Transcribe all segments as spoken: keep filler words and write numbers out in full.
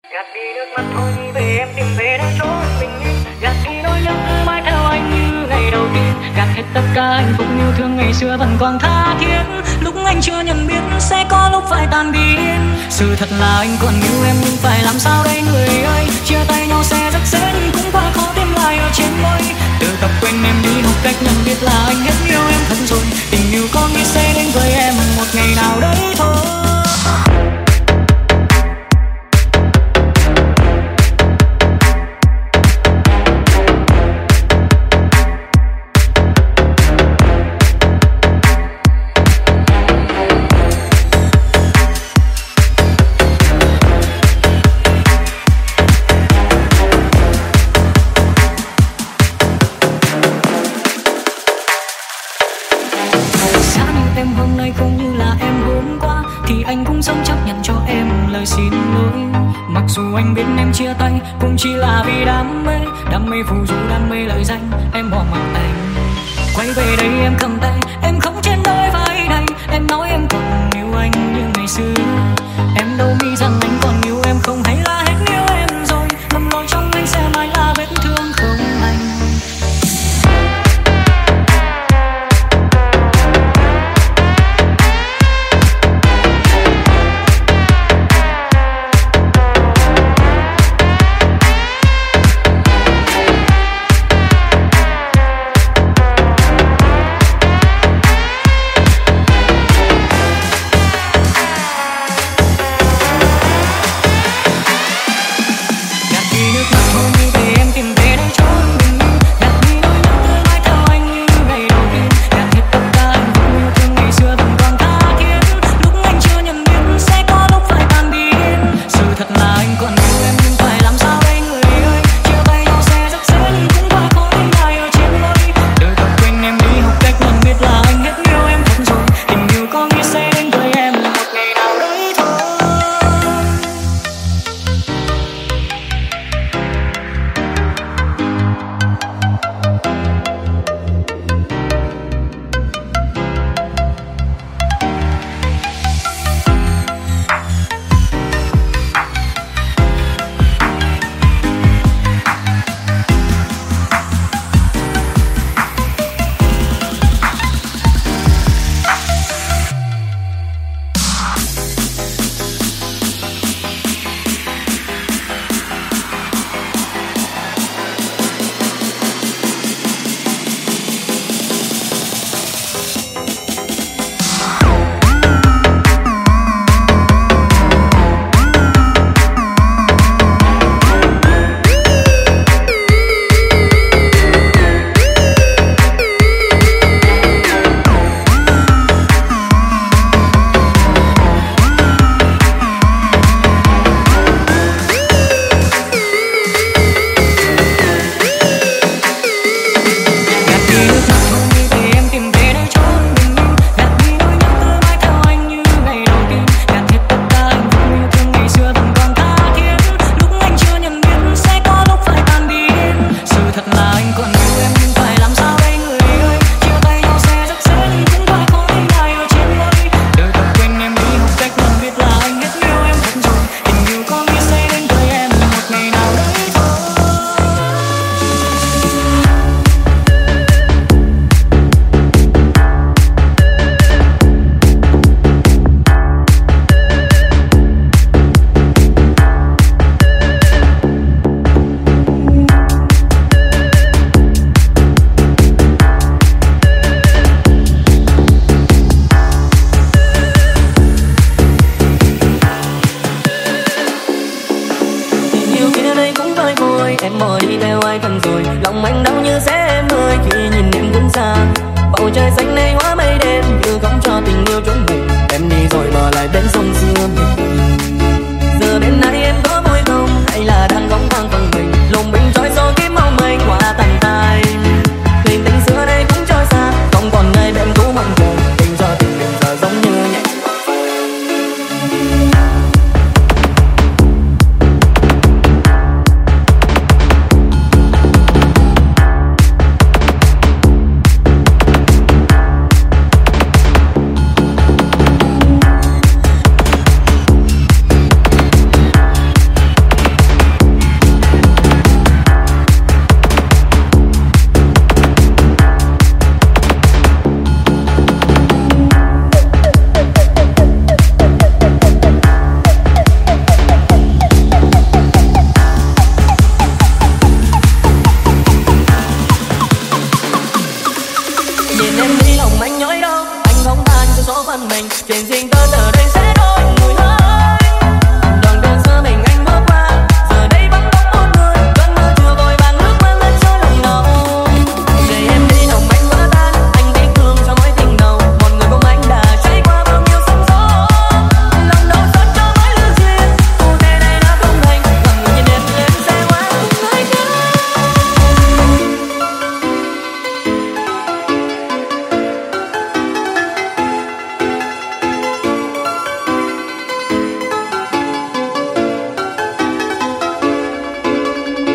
Gạt đi nước mắt thôi đi về em tìm về nơi chốn bình yên, gạt đi nỗi nhớ cứ mãi theo anh như ngày đầu tiên, gạt hết tất cả hạnh phúc yêu thương ngày xưa vẫn còn tha thiết. Lúc anh chưa nhận biết sẽ có lúc phải tan biến. Sự thật là anh còn yêu em nhưng phải làm sao đây người ơi. Chia tay nhau sẽ rất dễ nhưng cũng quá khó tìm lại ở trên môi. Từ tập quên em đi học cách nhận biết là anh hết yêu em thật rồi. Tình yêu có nghĩ sẽ đến với em một ngày nào đấy thôi. Dù anh biết em chia tay cũng chỉ là vì đam mê, đam mê phù du, đam mê lợi danh, em bỏ mặc anh. Quay về đây em cầm tay, em không trên đôi vai này. Em nói em còn yêu anh như ngày xưa. Em đâu nghĩ rằng anh còn yêu em không, hay là hết yêu em rồi. Lầm lỗi trong anh sẽ mãi là vết thương không lành.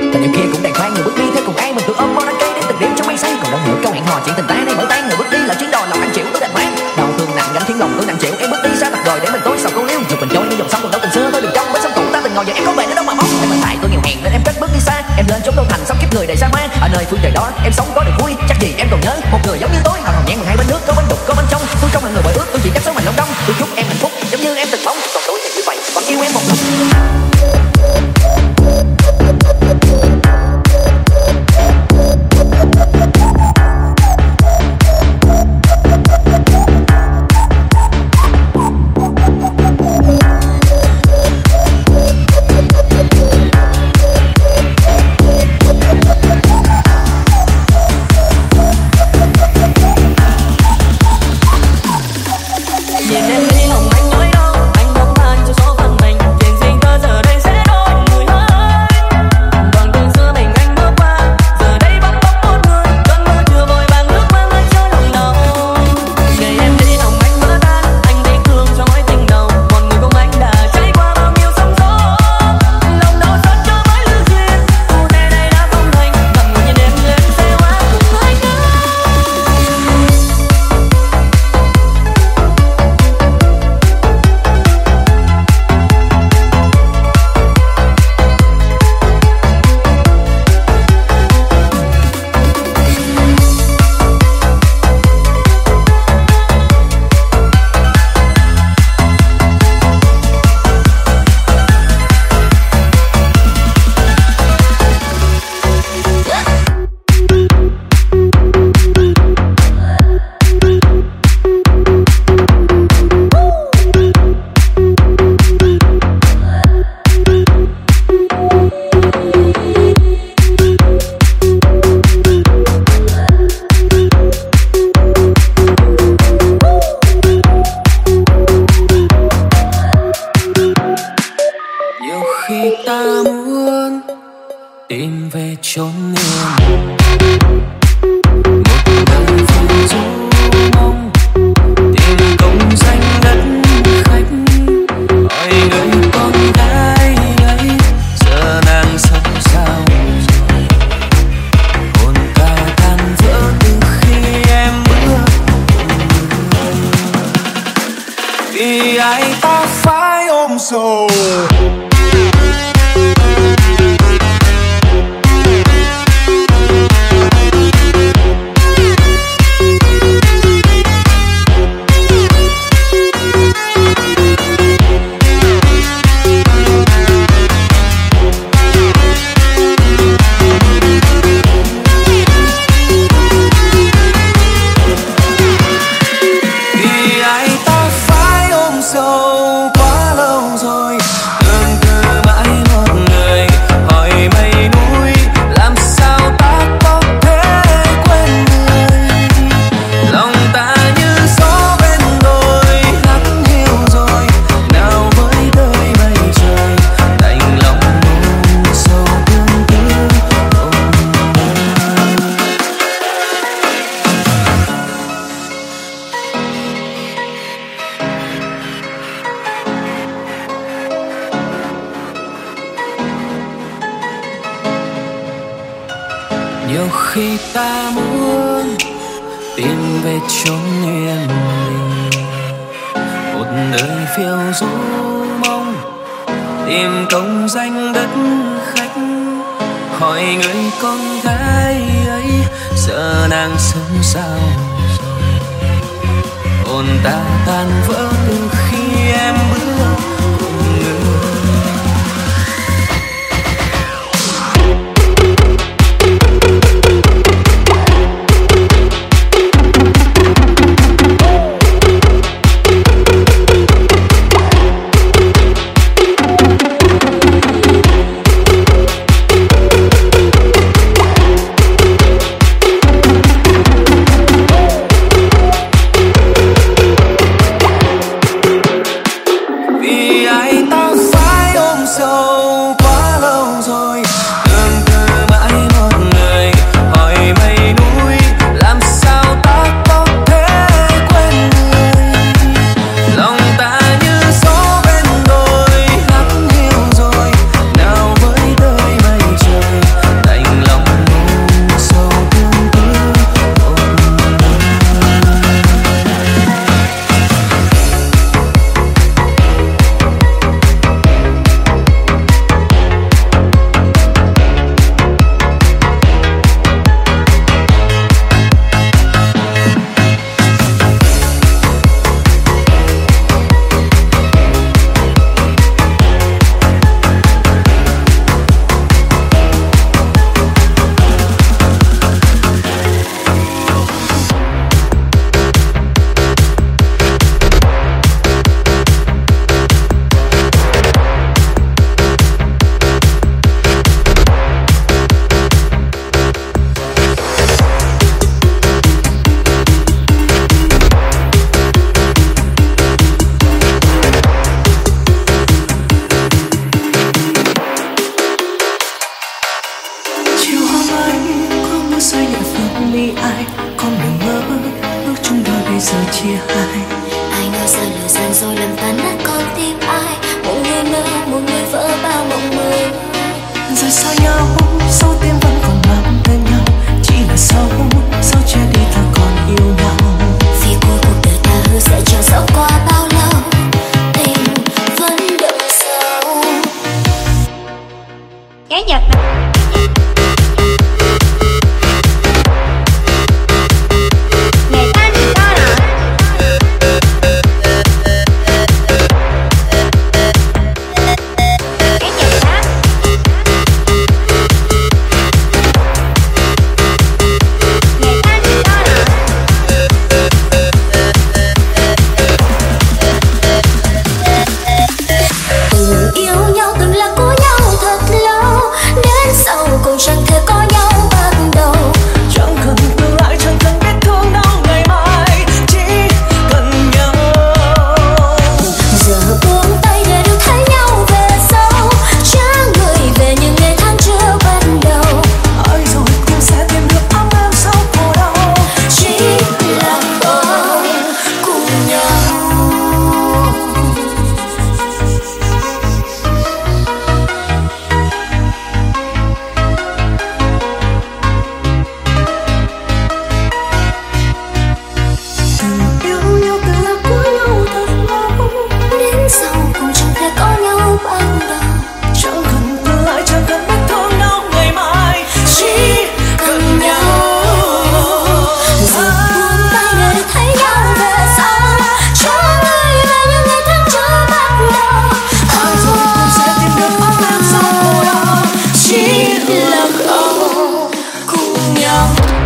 Tình yêu kia cũng đàng hoàng, người bước đi theo cùng ai mình tự ôm mong đắng cay đến từng đêm trong mây say. Còn đâu nữa câu hẹn hò chuyện tình ta nay mở tay, người bước đi là chuyến đò lòng anh chịu tôi đành mang. Đau thương nặng gánh khiến lòng tôi nặng chịu, em bước đi xa mặt rồi để mình tối sầu câu liêu. Dù mình trôi như dòng sông còn đâu tình xưa tôi đừng trong với sông cũ ta từng ngồi giờ em có về nữa đâu mà mong. Em tại tôi nghèo hèn nên em cất bước đi xa, em lên chốn đô thành sống kiếp người đầy xa hoa. Ở nơi phương trời đó em sống có được vui, chắc gì em còn nhớ một người giống như tôi. Hòn hòn nhẹn hai bên nước có bánh đục có bánh trong, tôi trong là người bội ước tôi chỉ chắc sống mình long đong. Tôi chúc em hạnh phúc giống như em từng mong, còn tôi thì như vậy vẫn yêu em một lòng. Nhiều khi ta muốn tìm về chốn yên bình, một nơi phiêu du mong tìm công danh đất khách. Hỏi người con gái ấy giờ nàng sống sao rồi, hồn ta tan vỡ từ khi em bước cùng người. Cái giật ngày ta chỉ có là cái giật đó. Ngày ta chỉ có là từng yêu nhau từng là của nhau thật lâu, đến sau cùng chẳng thể có nhau ban đầu. Chẳng cần tương lai, chẳng cần biết thương đau ngày mai, chỉ cần nhau. Giờ buông tay để được thấy nhau về sau, trả người về những ngày tháng chưa ban đầu. Ai rồi cũng sẽ tìm được ấm em sau khổ đau, Chỉ là không cùng nhau. yêu nhau từng là của nhau thật lâu. Đến sau cùng chẳng thể có nhau ban đầu. Chẳng cần tương lai, chẳng cần biết thương đau ngày mai, chỉ cần nhau. Giờ buông tay để được thấy nhau về sau, cho người về những ngày tháng chưa bắt đầu. Ai rồi cũng sẽ tìm được ấm em sau khổ đau, chỉ Là không cùng nhau.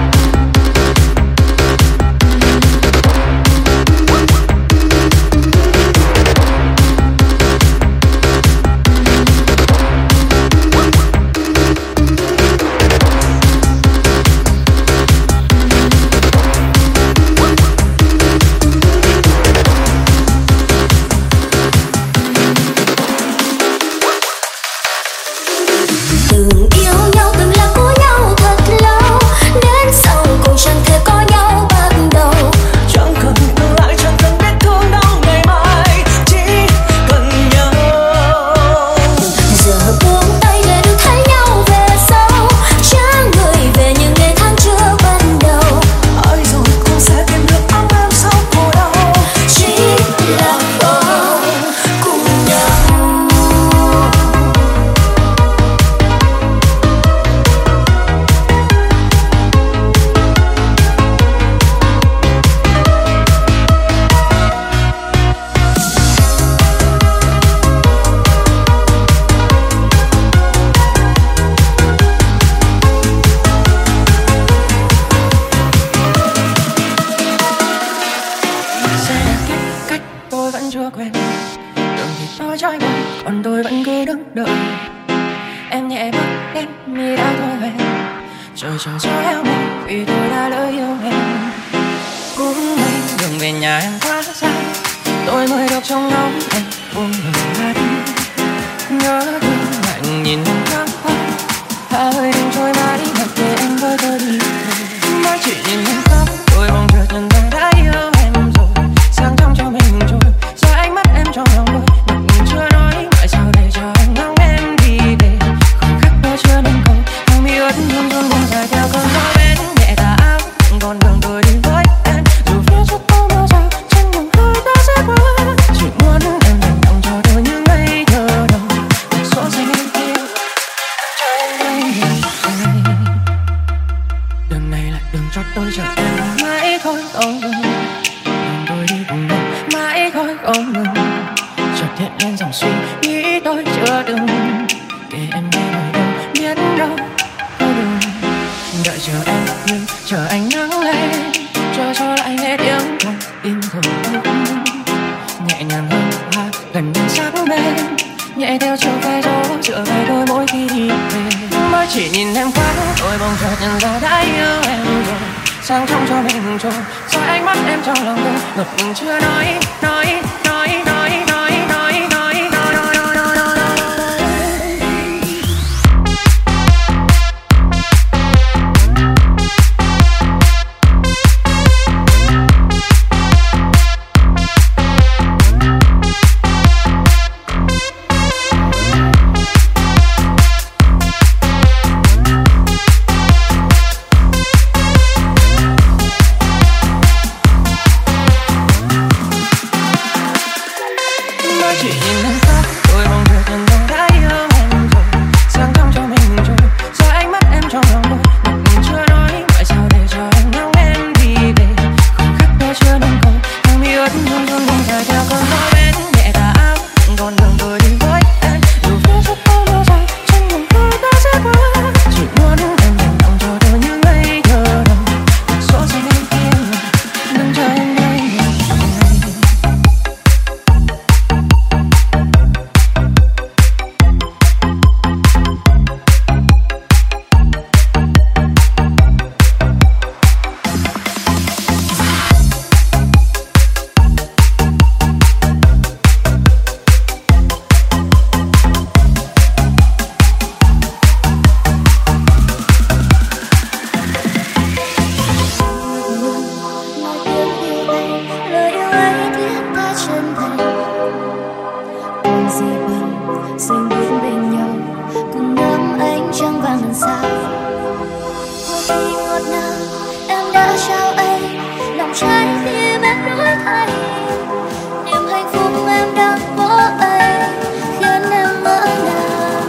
Từng yêu nhau từng là của nhau thật lâu, đến sau cùng chẳng thể có nhau ban đầu. chẳng cần tương lai, chẳng cần biết thương đau ngày mai, chỉ cần nhau. Giờ buông tay để được thấy nhau về sau, trả người về những ngày tháng chưa ban đầu. Ai rồi cũng sẽ tìm được ấm em sau khổ đau, Chỉ là không cùng nhau. sẽ là cái cách tôi vẫn chưa quen. Đường thì tôi trôi qua, còn tôi vẫn cứ đứng đợi. Em nhẹ bước đến mi đã thôi hẹn, trời chờ cho em mình vì tôi đã lỡ yêu em. Cũng may đường về nhà em quá xa, tôi mới được trong ngóng em buông lời hát. Nhớ thương lạnh nhìn em thoáng qua, hạ hơi đêm trôi mà đi mặc kệ em với tôi đi về. Mới chỉ nhìn em khóc, tôi mong chờ chân ta đã yêu em rồi, sáng trong cho mình trôi, giờ ánh mắt em trong lòng tôi ngập chưa nói mãi sao để cho anh ngóng em đi về. Không khắc tôi chưa nên câu, hàng mi ướt run run buông dài theo cơn gió bên nhẹ tà áo, con đường tôi đi với em dù phía trước có mưa rào, trên đường hơi ta sẽ qua. Chỉ muốn em dành lòng cho tôi những ngày thơ đầu, một số giây yêu cho em đây. Đường này là đường cho tôi chờ em mãi thôi không ngừng, đường tôi đi cùng nhau mãi thôi không ngừng. Chợt hiện lên dòng suy nghĩ tôi chưa từng kể em nghe lời đâu biết đâu có đường. Đợi chờ em như chờ ánh nắng lên, chờ cho lại nghe tiếng con tim thở nhẹ nhàng hơn hoa gần đến sáng bên, nhẹ theo chiều về gió dựa về đôi mỗi khi đi về. Mới chỉ nhìn em quá, tôi bỗng chợt nhận ra đã yêu em rồi, sáng trong cho mình trôi, giờ ánh mắt em trong lòng tôi ngập ngừng chưa nói nói nói nói nói nói nói nói nói nói nói nói. đã trao anh lòng trái tim em đổi thay. Niềm hạnh phúc em đang có anh khiến em ngỡ ngàng.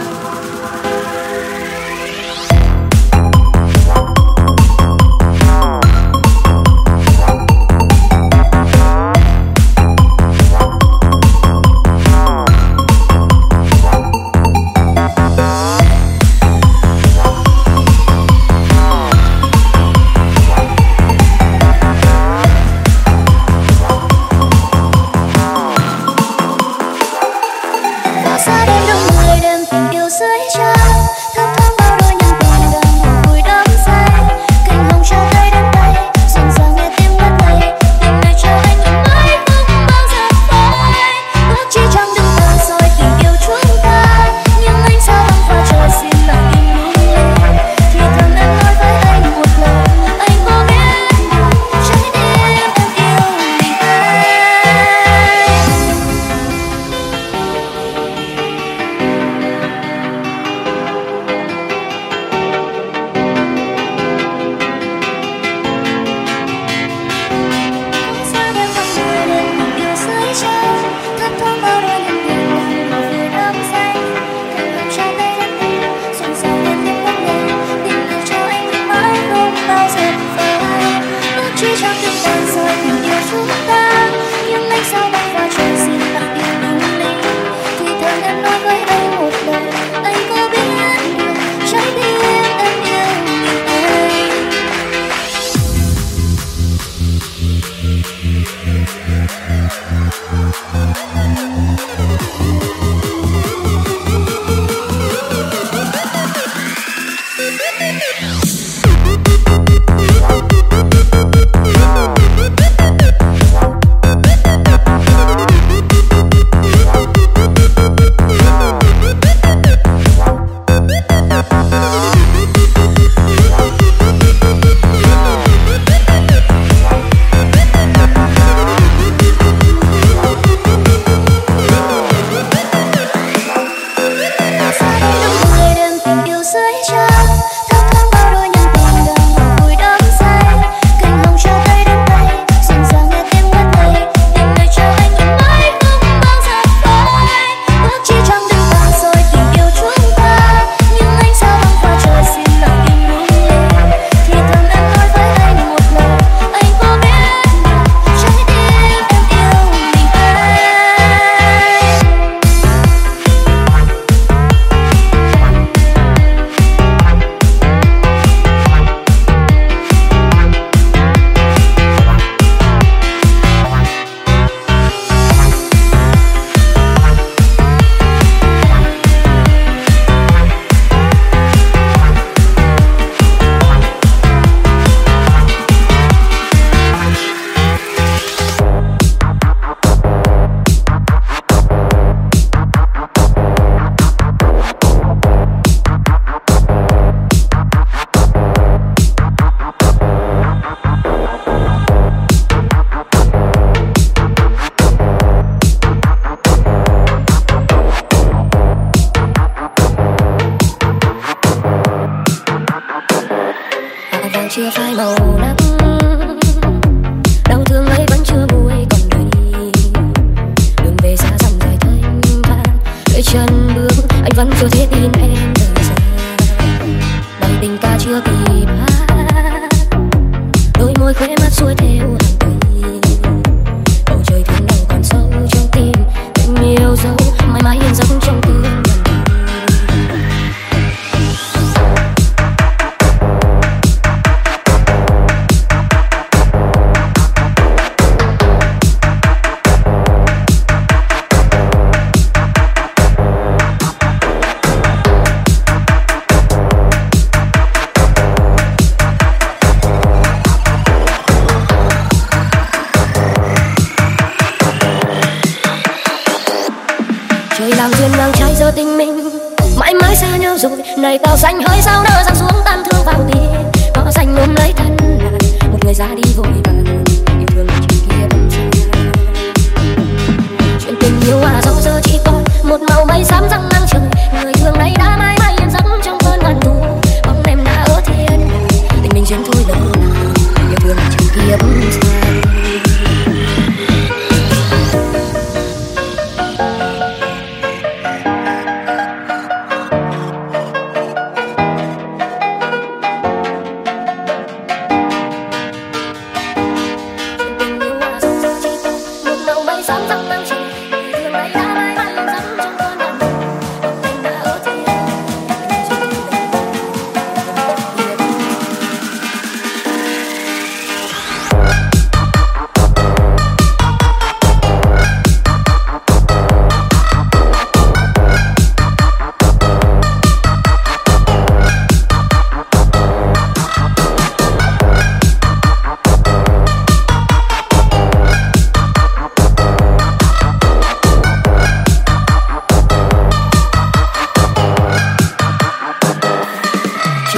chưa phai màu nắng, đau thương ấy vẫn chưa nguôi còn đây. Đường về xa dòng dài thanh thang, đôi chân bước anh vẫn chưa thể tin em từ giờ. Bài tình ca chưa kịp hát, đôi môi khóe mắt xuôi theo hàng cây. Bầu trời thương đầu còn sâu trong tim, tình yêu dấu mãi mãi yên giấc trong tương lai. Làm duyên ngang trái giờ tình mình mãi mãi xa nhau rồi. Này tao xanh hơi sao nỡ giăng xuống tan thương vào tim. Có xanh ôm lấy thân lại một người ra đi vội vàng, yêu thương chỉ kia vẫn xa. Chuyện tình yêu à dẫu giờ chỉ còn một màu mây xám răng ngang trời. Người thương này đã mãi mãi yên giấc trong cơn ngàn thu. Bóng em đã ở thiên tình mình duyên thôi lỡ nào, yêu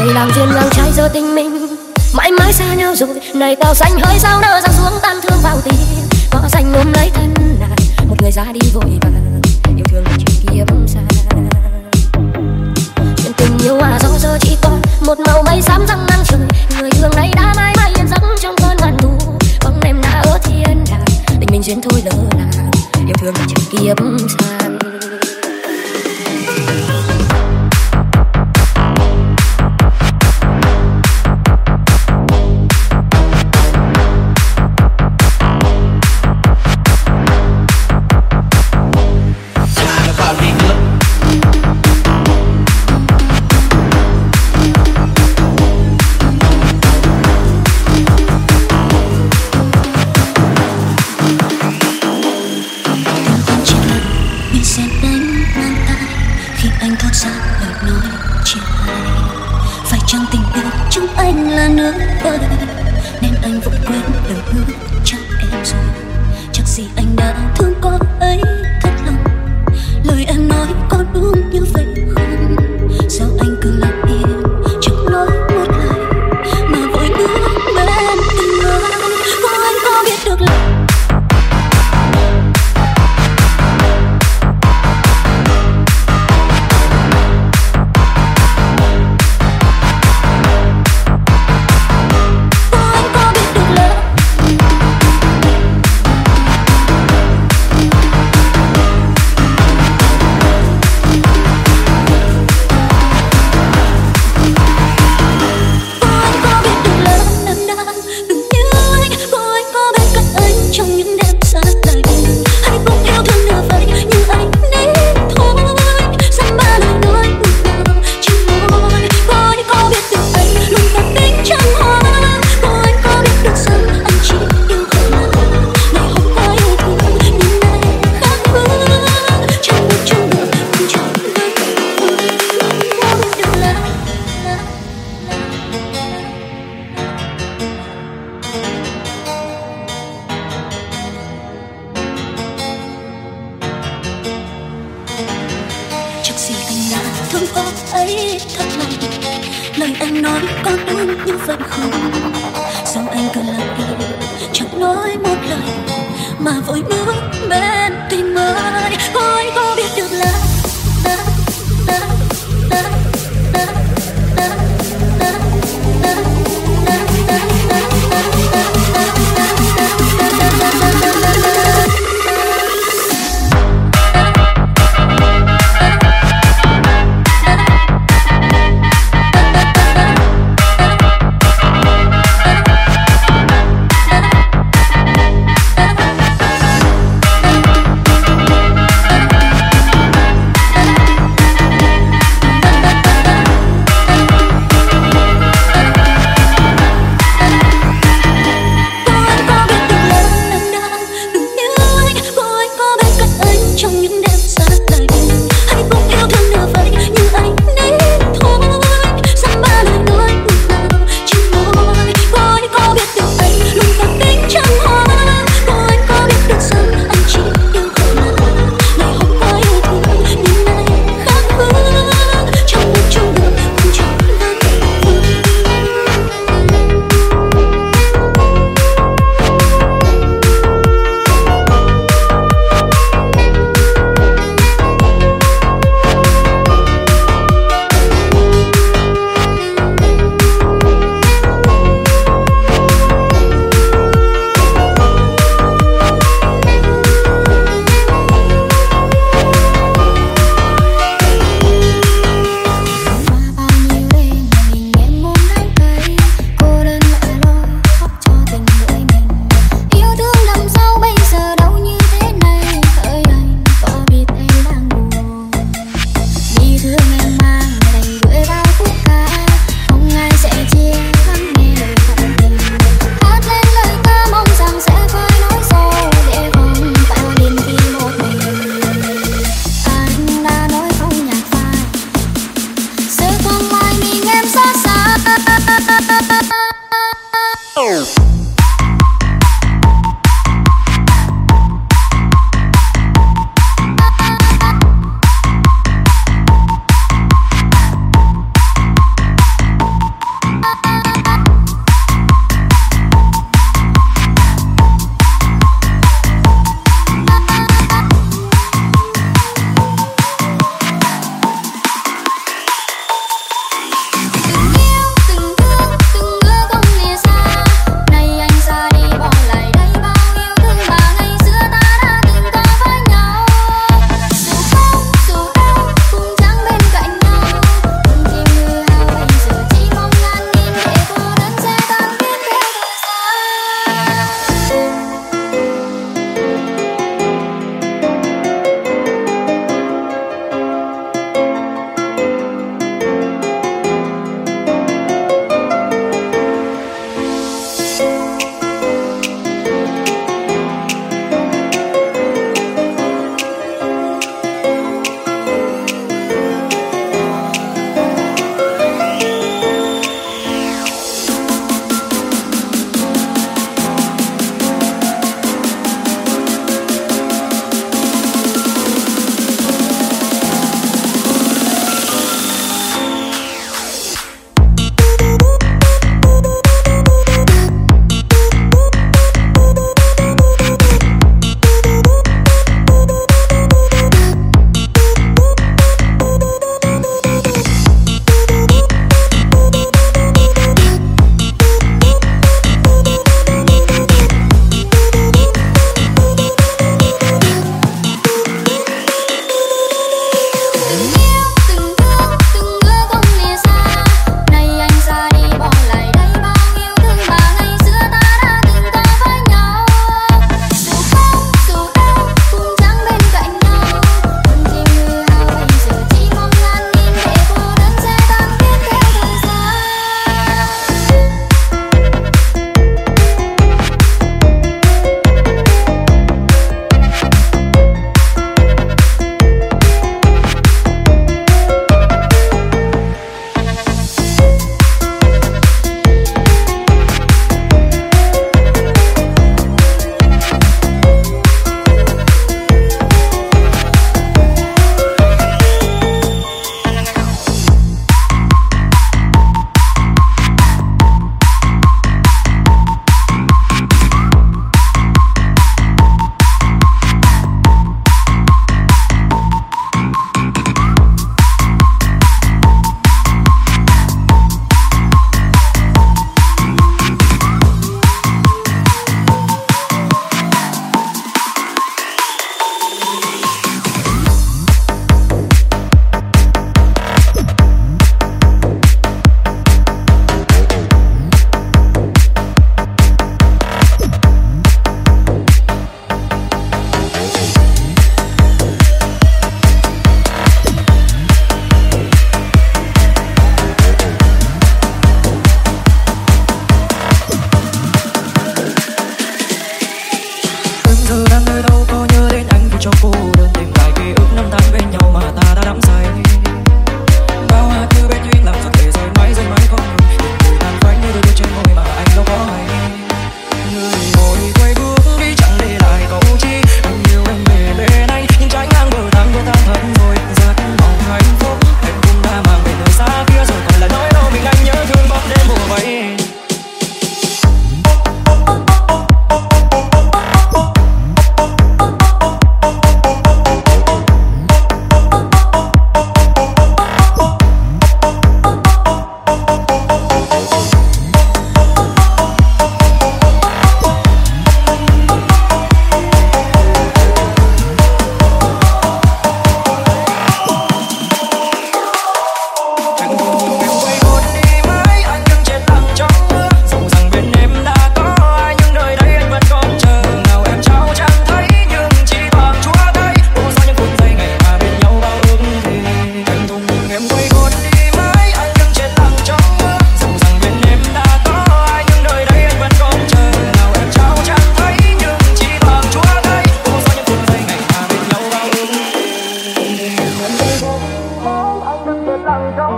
làm duyên ngang trái giờ tình mình mãi mãi xa nhau rồi. Này cao xanh hơi sao nở ra xuống tan thương vào tim, có dành ôm lấy thân này một người ra đi vội vàng, yêu thương chuyện kia bóng xa. Chuyện tình yêu à do giờ chỉ còn một màu mây xám răng nắng trời, người thương này đã mãi mãi yên giấc trong cơn ngàn thu. Bóng em đã ở thiên đàng, tình mình duyên thôi lỡ làng, yêu thương chuyện kia bóng xa.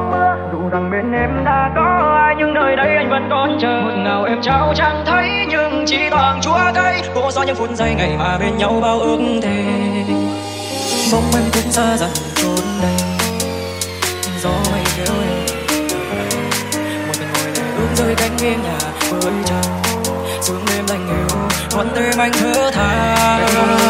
Dù rằng bên em đã có ai nhưng nơi đây anh vẫn còn chờ. Ngọt ngào em trao chẳng thấy nhưng chỉ bằng chua cay. Cô do những phút giây ngày mà bên nhau bao ước thề. Bóng em cũng xa dần trốn đây. Gió mây kéo em một mình ngồi để hướng rơi cánh nghiêng nhà với trăng. Sương đêm lạnh hiu con tim anh thở than.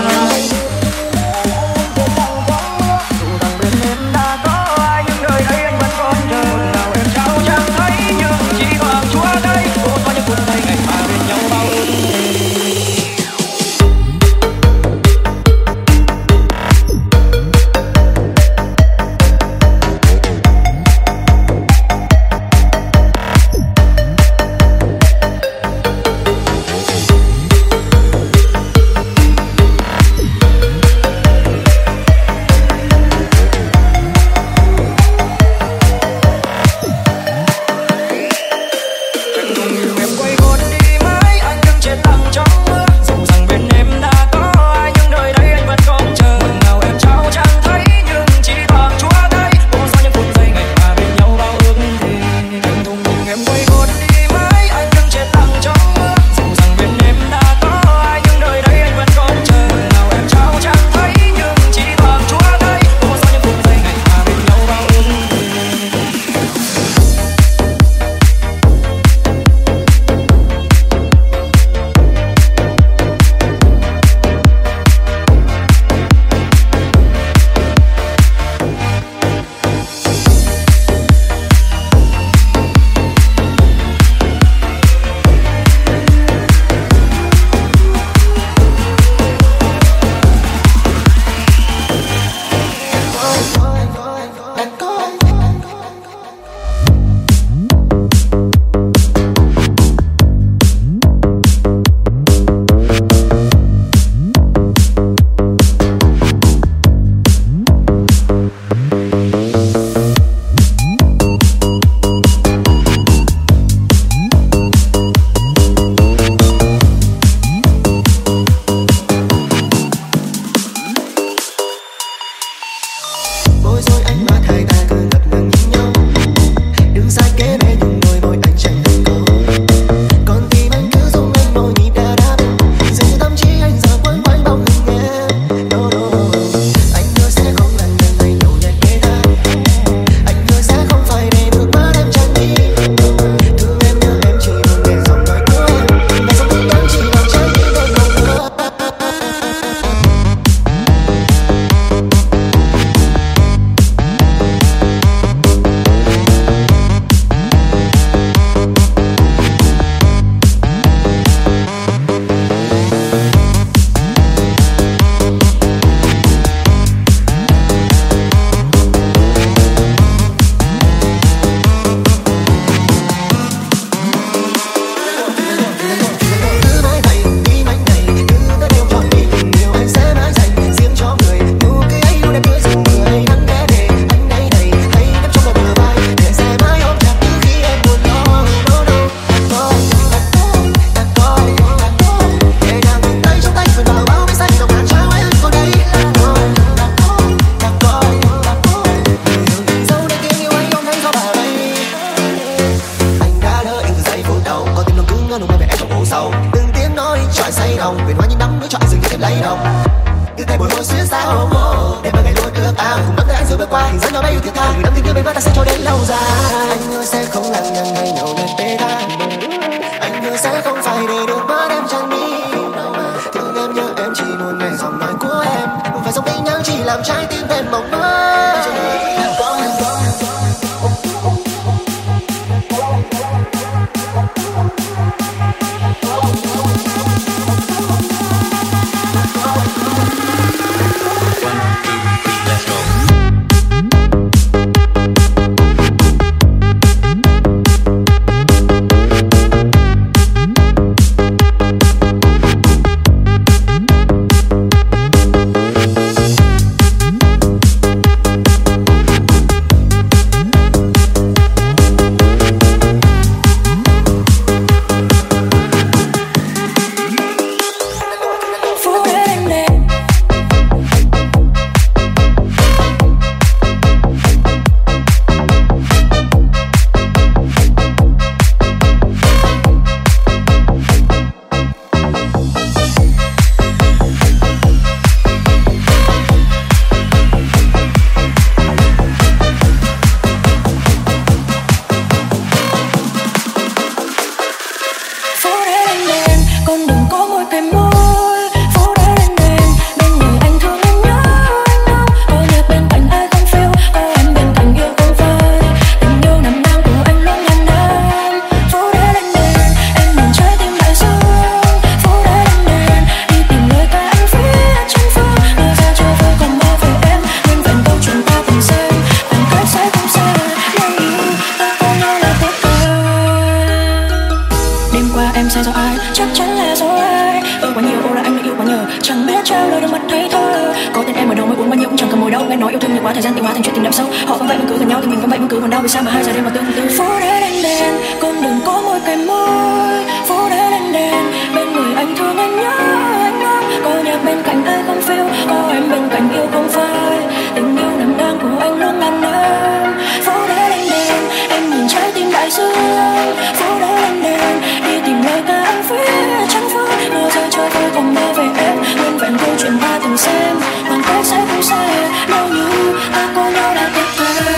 Dù rằng bên em đã có ai nhưng nơi đây anh vẫn còn chờ. Ngọt ngào em trao chẳng thấy nhưng chỉ bằng chua cay. Cô có những phút giây ngày mà bên nhau bao ước thề. mắt thấy thơ. Có tên em ở đâu mới buồn bao nhiêu cũng chẳng cần mồi đâu. Nghe nói yêu thương nhiều quá thời gian tiêu hóa thành chuyện tình đậm sâu. Họ vẫn vậy vẫn cứ gần nhau thì mình vẫn vậy vẫn cứ còn đau. Vì sao mà hai giờ đêm mà tương tư. Phố đá đèn đèn con đừng có môi kề môi. Phố đá đèn đèn bên người anh thương anh nhớ anh nhớ. Có nhạc bên cạnh ai không phiêu, có em bên cạnh yêu không phai. Tình yêu nằm đang của anh luôn ngàn năm. Phố đá đèn đèn em nhìn trái tim đại dương. Phố đá đèn đèn đi tìm lời ca anh phía trắng phố. Mưa rơi trôi tôi còn mơ về em. Nguyên vẹn câu chuyện ta từng xem. Bằng cách sẽ không sẽ nếu như ta có nhau đã tuyệt vời.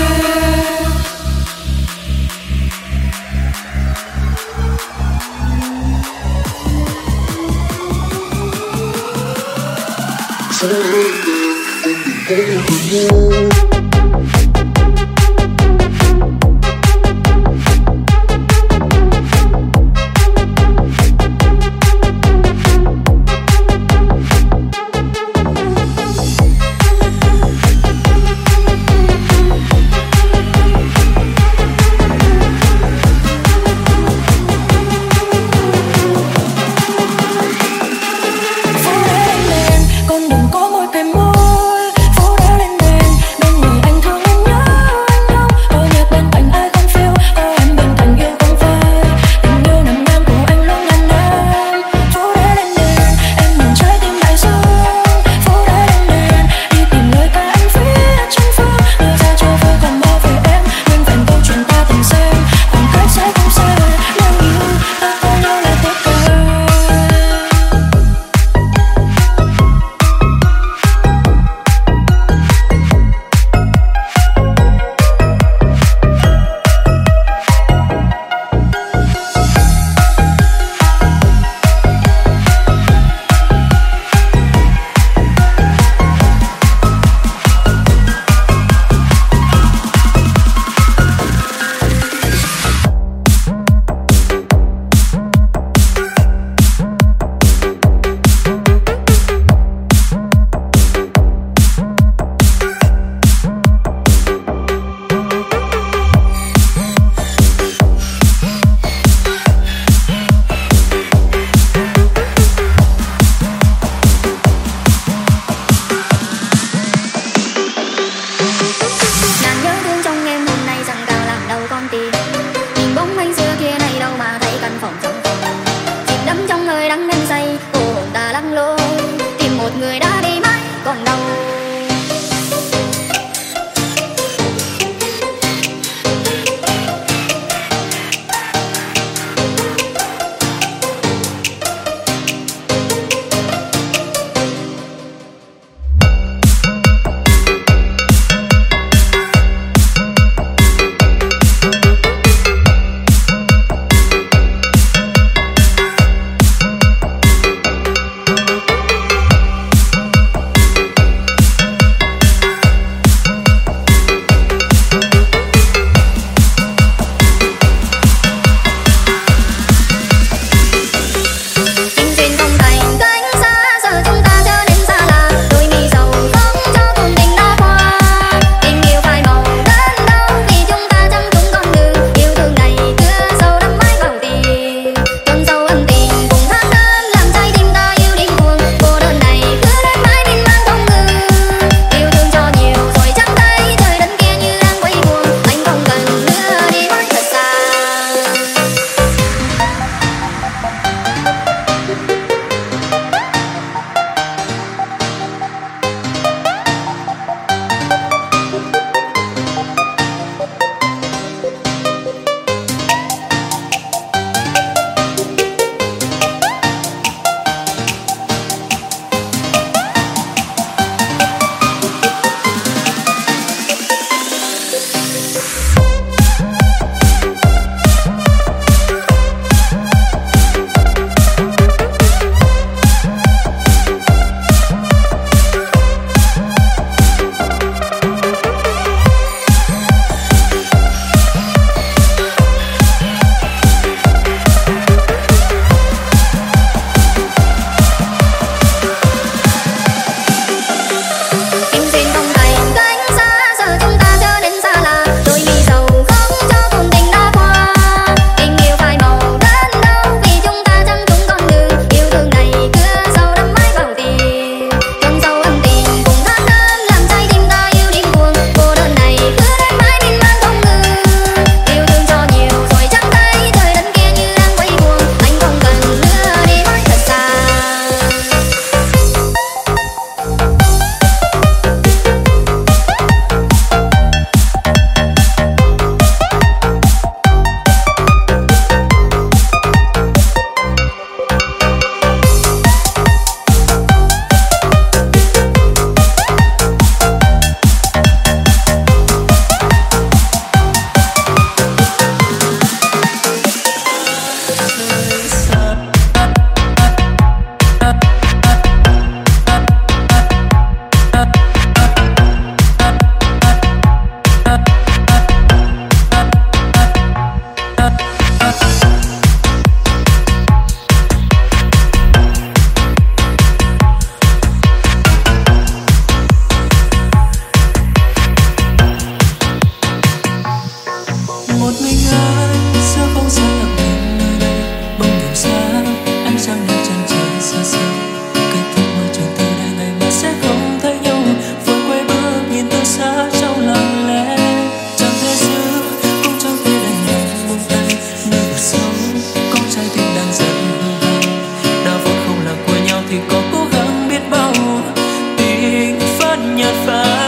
một mình anh giữa không gian lặng im nơi đây bông điệu xa ánh sáng nơi chân trời xa xa kết thúc môi trường từ đây ngày mai sẽ không thấy nhau vội quay bước nhìn từ xa trong lặng lẽ chẳng thể giữ cũng chẳng thể đành lòng buông tay nơi vực sâu có trái tim đang dần hư hao đau vốn không là của nhau thì có cố gắng biết bao tình vẫn nhạt phai.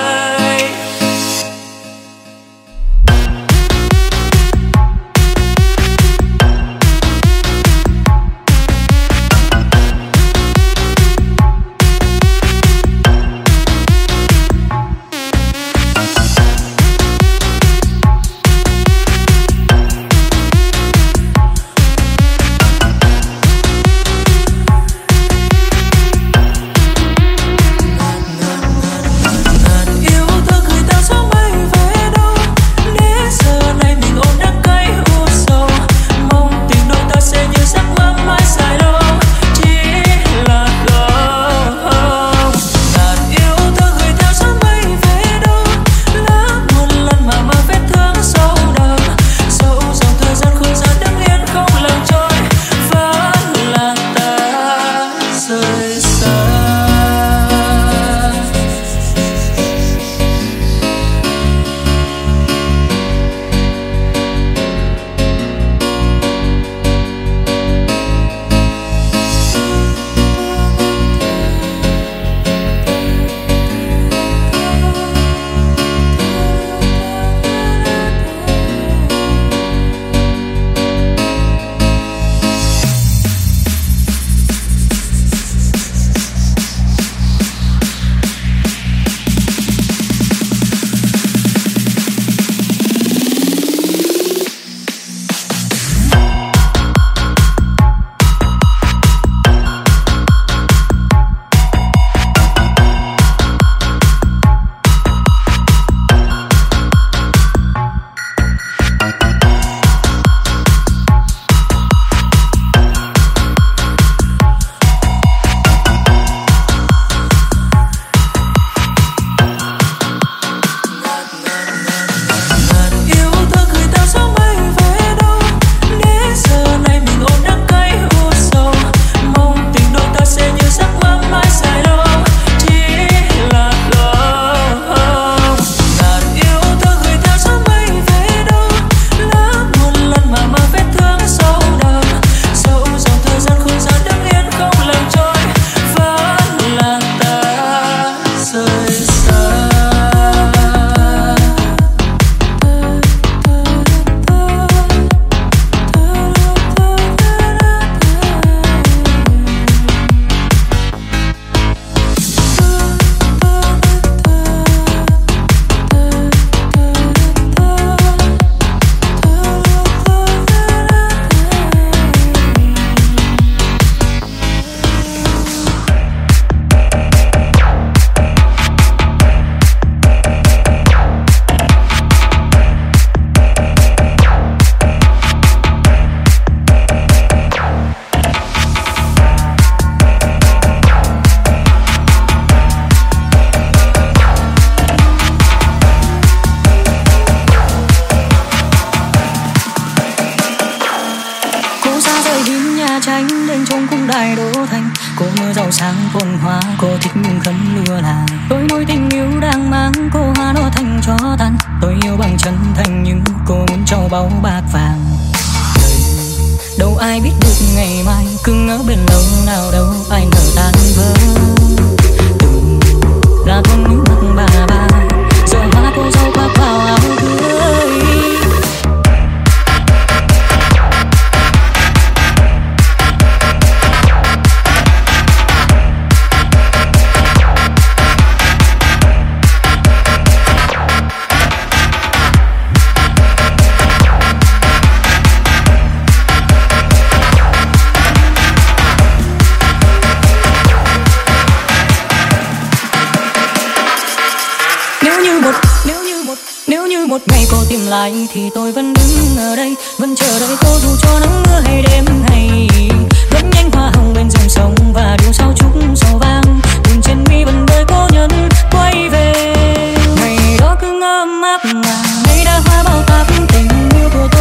Thì tôi vẫn đứng ở đây, vẫn chờ đợi cô dù cho nắng mưa hay đêm hay vẫn nhánh hoa hồng bên dòng sông và điệu sao trúc sầu vang đường trên mi vẫn đợi cô nhân quay về. Ngày đó cứ ngỡ ấm áp mà ngày đã hóa bao táp tình yêu của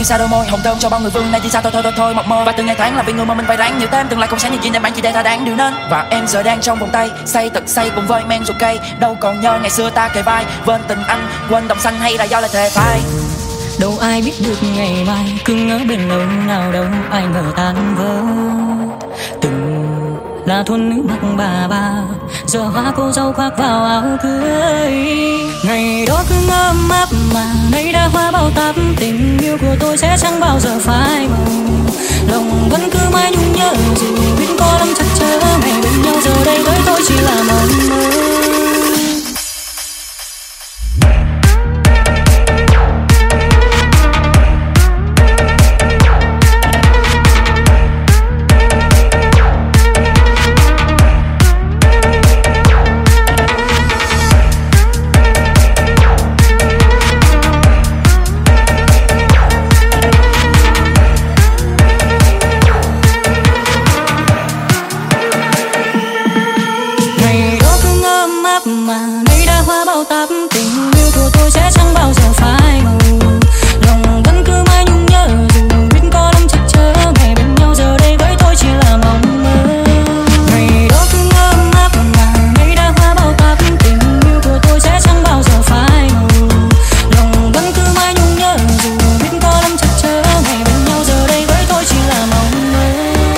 xa đôi môi hồng thơm cho bao người vương nay chỉ xa thôi thôi thôi thôi mộng mơ. Và từng ngày tháng là vì người mà mình phải ráng nhiều thêm tương lai không sáng như chuyện em bạn chỉ để ta đáng điều nên. Và em giờ đang trong vòng tay say thật say cùng với men ruột cây, đâu còn nhớ ngày xưa ta kề vai quên tình anh quên đồng xanh, hay là do là thề phai. Đâu ai biết được ngày mai cứ ngỡ bên lâu nào đâu ai ngờ tan vỡ. Từng là thôn nữ mặc bà bà, giờ hoa cô dâu khoác vào áo cưới. Ngày đó cứ ngỡ máp mà nay đã hoa bao táp, tình yêu của tôi sẽ chẳng bao giờ phai màu. Lòng vẫn cứ mãi nhung nhớ dù biết có lắm chắc chở, ngày bên nhau giờ đây với tôi chỉ là mộng mơ. Mà nay đã hoa bao táp, tình yêu của tôi sẽ chẳng bao giờ phai màu. Lòng vẫn cứ mãi nhung nhớ dù biết có lắm chắc chở, ngày bên nhau giờ đây với tôi chỉ là mộng mơ. Ngày đó cứ ngỡ ngác mà nay đã hoa bao táp, tình yêu của tôi sẽ chẳng bao giờ phai màu. Lòng vẫn cứ mãi nhung nhớ dù biết có lắm chắc chở, ngày bên nhau giờ đây với tôi chỉ là mộng mơ.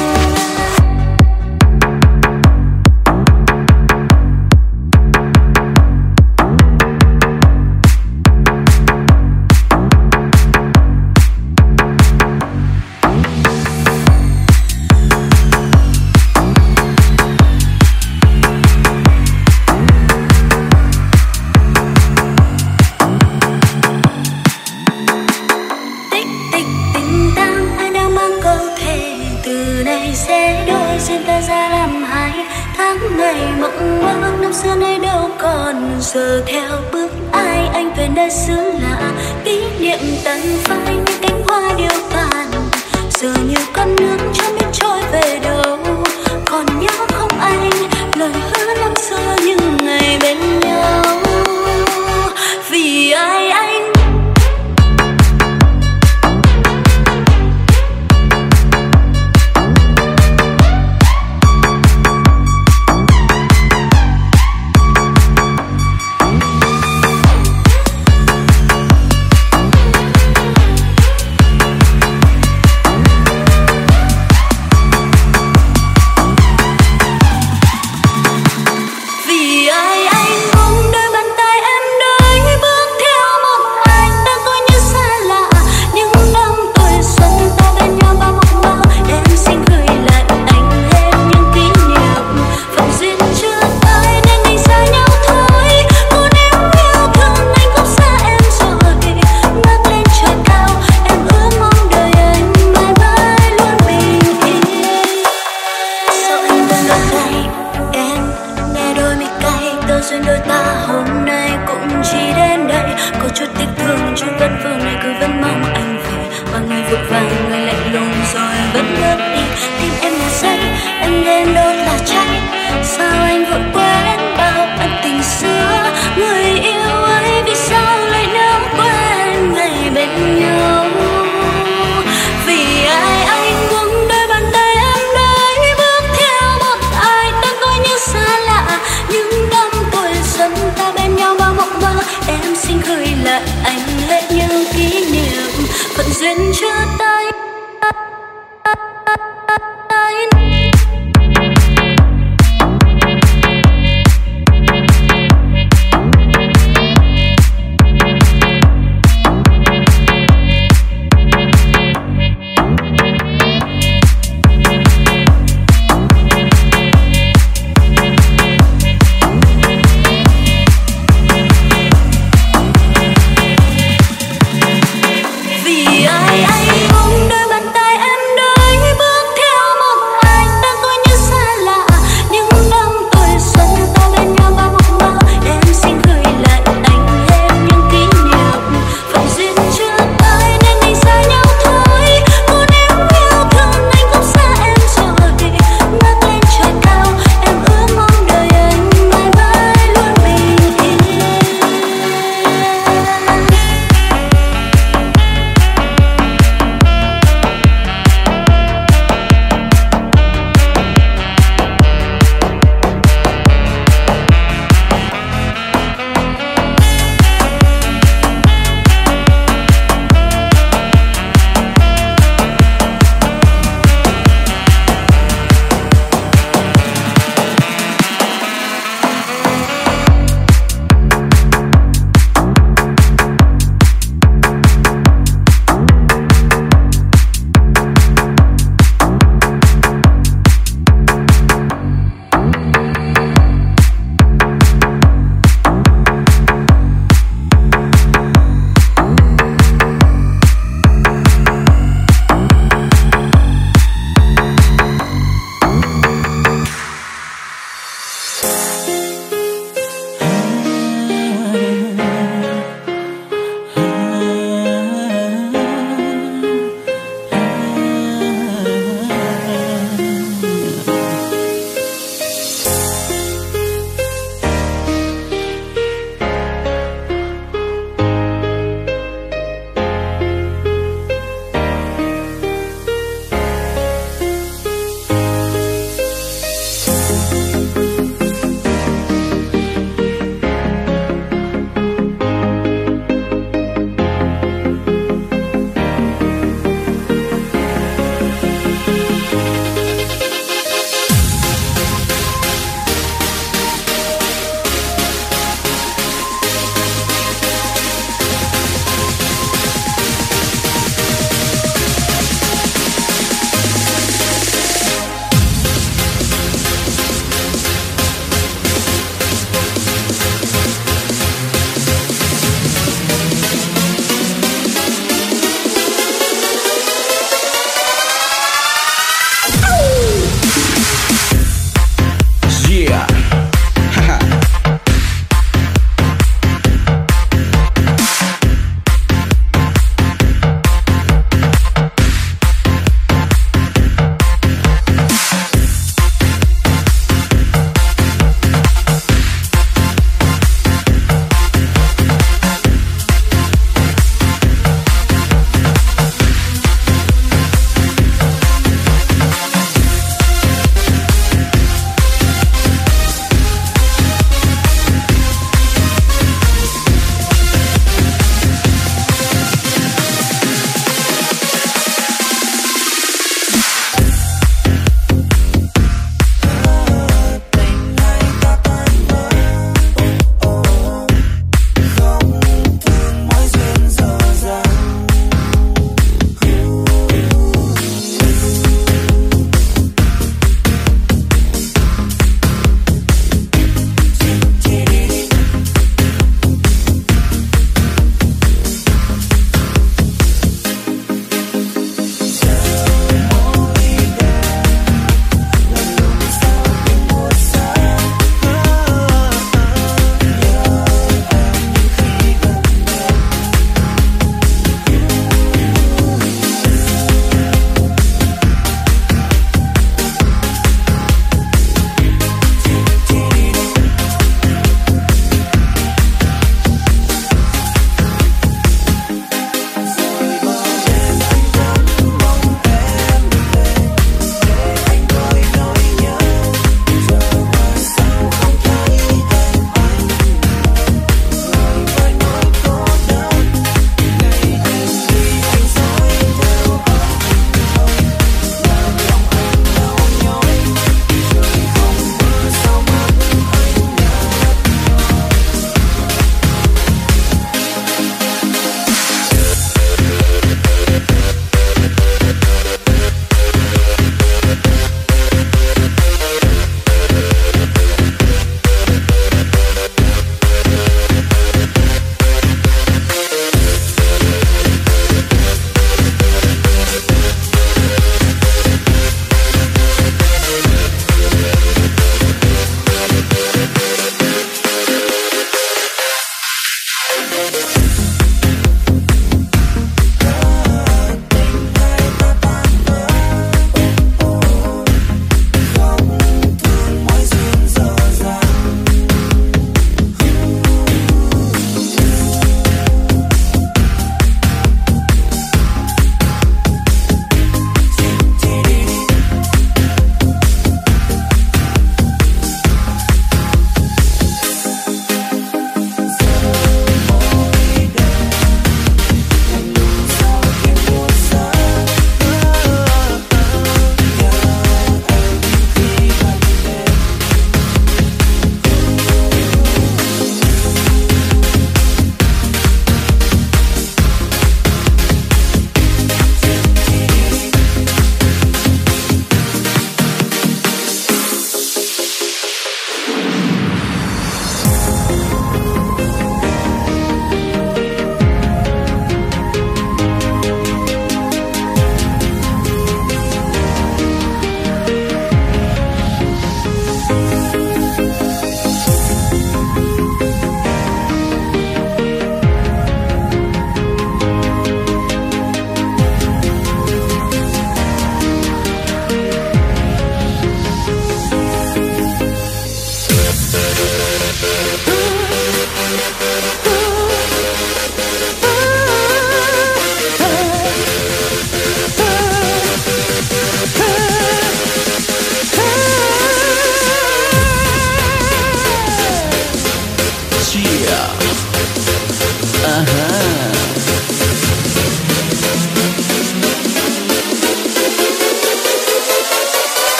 Giờ theo bước ai anh về nơi xứ lạ, kỷ niệm tàn phai như cánh hoa điêu tàn, giờ như con nước chẳng biết trôi về đâu.